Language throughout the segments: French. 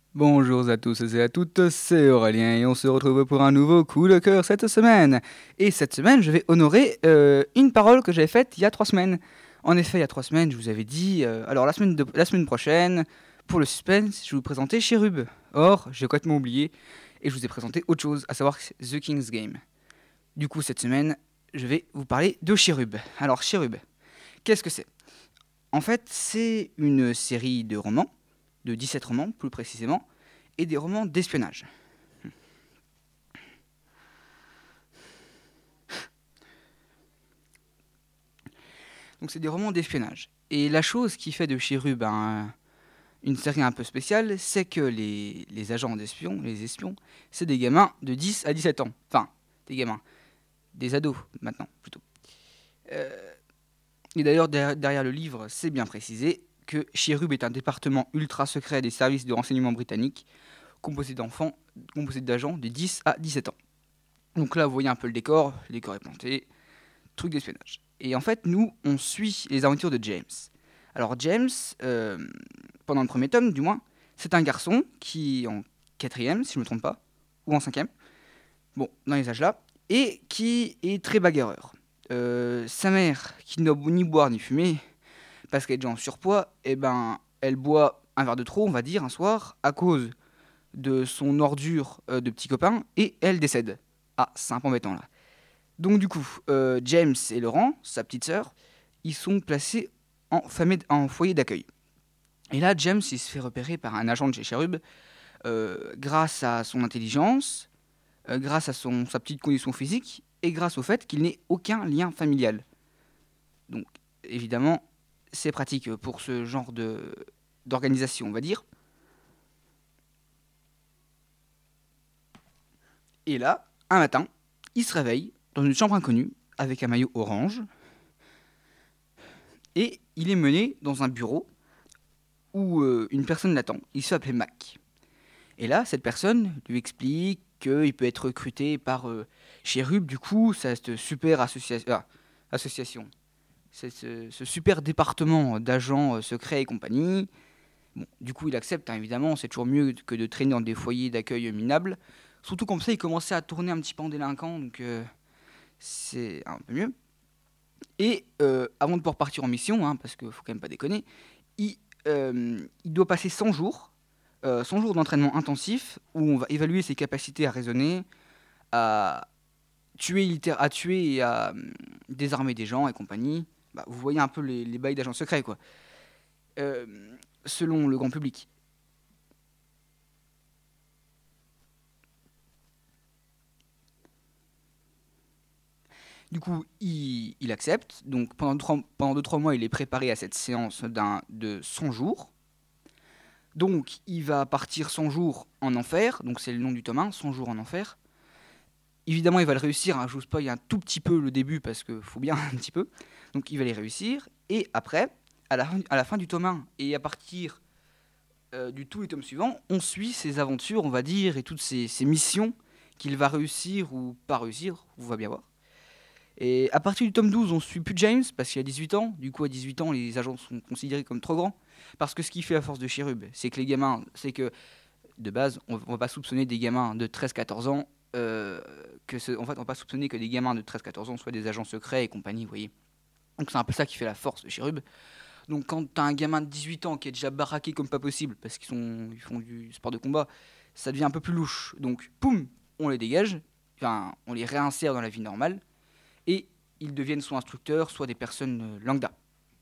Bonjour à tous et à toutes, c'est Aurélien et on se retrouve pour un nouveau coup de cœur cette semaine. Et cette semaine, je vais honorer une parole que j'avais faite il y a 3 semaines. En effet, il y a 3 semaines, je vous avais dit, alors la semaine prochaine, pour le suspense, je vais vous présenter Cherub. Or, j'ai complètement oublié et je vous ai présenté autre chose, à savoir The King's Game. Du coup, cette semaine, je vais vous parler de Cherub. Alors, Cherub, qu'est-ce que c'est? En fait, c'est une série de romans, de 17 romans plus précisément, et des romans d'espionnage. Donc c'est des romans d'espionnage. Et la chose qui fait de Cherub une série un peu spéciale, c'est que les agents d'espions, les espions, c'est des gamins de 10 à 17 ans. Enfin, des gamins, des ados maintenant plutôt. Euh, et d'ailleurs, derrière le livre, c'est bien précisé que Cherub est un département ultra secret des services de renseignement britanniques, composé d'enfants, composé d'agents de 10 à 17 ans. Donc là, vous voyez un peu le décor est planté, truc d'espionnage. Et en fait, nous, on suit les aventures de James. Alors James, pendant le premier tome du moins, c'est un garçon qui est en quatrième, si je ne me trompe pas, ou en cinquième, bon, dans les âges là, et qui est très bagarreur. Sa mère, qui n'a ni boire ni fumer, parce qu'elle est déjà en surpoids, eh ben, elle boit un verre de trop, on va dire, un soir, à cause de son ordure de petit copain, et elle décède. Ah, c'est un peu embêtant là. Donc du coup, James et Laurent, sa petite sœur, ils sont placés en foyer d'accueil. Et là, James, il se fait repérer par un agent de chez Cherub grâce à son intelligence, grâce à sa petite condition physique, et grâce au fait qu'il n'ait aucun lien familial. Donc, évidemment, c'est pratique pour ce genre d'organisation, on va dire. Et là, un matin, il se réveille dans une chambre inconnue, avec un maillot orange, et il est mené dans un bureau où une personne l'attend. Il se fait appeler Mac. Et là, cette personne lui explique qu'il peut être recruté par Cherub, du coup, cette super association. C'est ce super département d'agents secrets et compagnie. Bon, du coup, il accepte, hein, évidemment, c'est toujours mieux que de traîner dans des foyers d'accueil minables. Surtout comme ça, il commençait à tourner un petit peu en délinquant, donc c'est un peu mieux. Et avant de pouvoir partir en mission, hein, parce qu'il faut quand même pas déconner, il, il doit passer 100 jours 100 jours d'entraînement intensif où on va évaluer ses capacités à raisonner, à à tuer et à désarmer des gens et compagnie. Bah, vous voyez un peu les bails d'agents secrets, quoi. Euh, Selon le grand public. Du coup, il accepte. Donc pendant 2-3 mois, il est préparé à cette séance de 100 jours. Donc il va partir 100 jours en enfer. Donc c'est le nom du tome 1, 100 jours en enfer. Évidemment, il va le réussir, hein, je vous spoil un tout petit peu le début parce qu'il faut bien un petit peu. Donc il va les réussir. Et après, à la fin du tome 1 et à partir du tout les tomes suivants, on suit ses aventures, on va dire, et toutes ses missions qu'il va réussir ou pas réussir, on va bien voir. Et à partir du tome 12, on suit plus James parce qu'il a 18 ans. Du coup, à 18 ans, les agents sont considérés comme trop grands. Parce que ce qui fait la force de Cherub, c'est que les gamins, c'est que de base, on ne va pas soupçonner des gamins de 13-14 ans, en fait, on va pas soupçonner que des gamins de 13-14 ans soient des agents secrets et compagnie, vous voyez. Donc c'est un peu ça qui fait la force de Cherub. Donc quand t'as un gamin de 18 ans qui est déjà baraqué comme pas possible, parce ils font du sport de combat, ça devient un peu plus louche. Donc, poum, on les dégage, enfin, on les réinsère dans la vie normale, et ils deviennent soit instructeurs, soit des personnes lambda.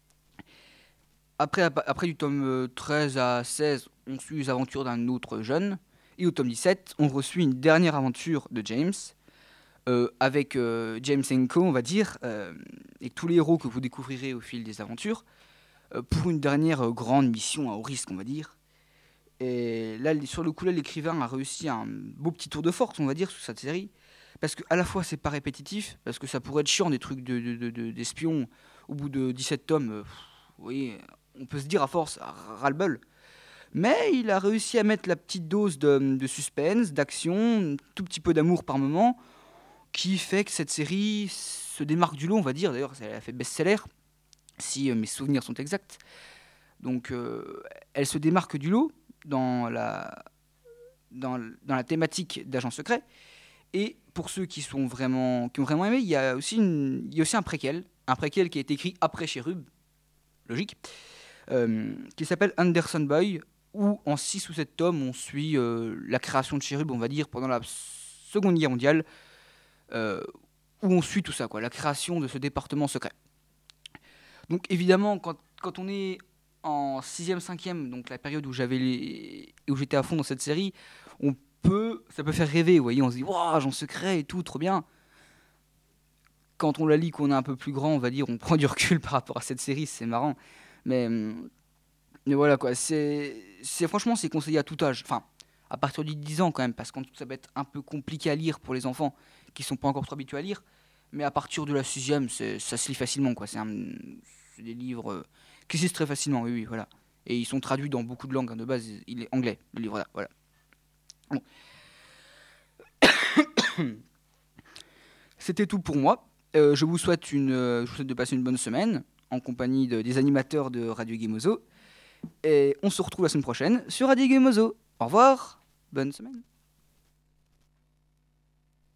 Après du tome 13 à 16, on suit les aventures d'un autre jeune. Et au tome 17, on reçoit une dernière aventure de James, avec James Co, on va dire, et tous les héros que vous découvrirez au fil des aventures, pour une dernière grande mission à haut risque, on va dire. Et là, sur le coup, là, l'écrivain a réussi un beau petit tour de force, on va dire, sur cette série. Parce que à la fois, c'est pas répétitif, parce que ça pourrait être chiant des trucs d'espions au bout de 17 tomes. Vous voyez, on peut se dire à force, ras-le-bol. Mais il a réussi à mettre la petite dose de suspense, d'action, un tout petit peu d'amour par moment, qui fait que cette série se démarque du lot, on va dire. D'ailleurs, elle a fait best-seller, si mes souvenirs sont exacts. Donc, elle se démarque du lot dans dans la thématique d'agents secrets. Et pour ceux qui ont vraiment aimé, il y a aussi un préquel qui a été écrit après Cherub, logique, qui s'appelle Anderson Boy, où en 6 ou 7 tomes, on suit la création de Cherub, on va dire, pendant la Seconde Guerre mondiale, où on suit tout ça, quoi, la création de ce département secret. Donc évidemment, quand on est en 6e, 5e, donc la période où j'étais à fond dans cette série, ça peut faire rêver, vous voyez, on se dit, waouh, agent secret et tout, trop bien. Quand on la lit, qu'on est un peu plus grand, on va dire, on prend du recul par rapport à cette série, c'est marrant. Mais voilà, quoi, franchement, c'est conseillé à tout âge. Enfin, à partir de 10 ans quand même, parce que ça va être un peu compliqué à lire pour les enfants qui sont pas encore trop habitués à lire. Mais à partir de la 6e, ça se lit facilement, quoi. C'est des livres qui se lisent très facilement, oui, voilà. Et ils sont traduits dans beaucoup de langues, hein. De base, il est anglais, le livre, là, voilà. Bon. C'était tout pour moi. Je vous souhaite de passer une bonne semaine en compagnie des animateurs de Radio Gameozo. Et on se retrouve la semaine prochaine sur Radio Gameozo. Au revoir, bonne semaine.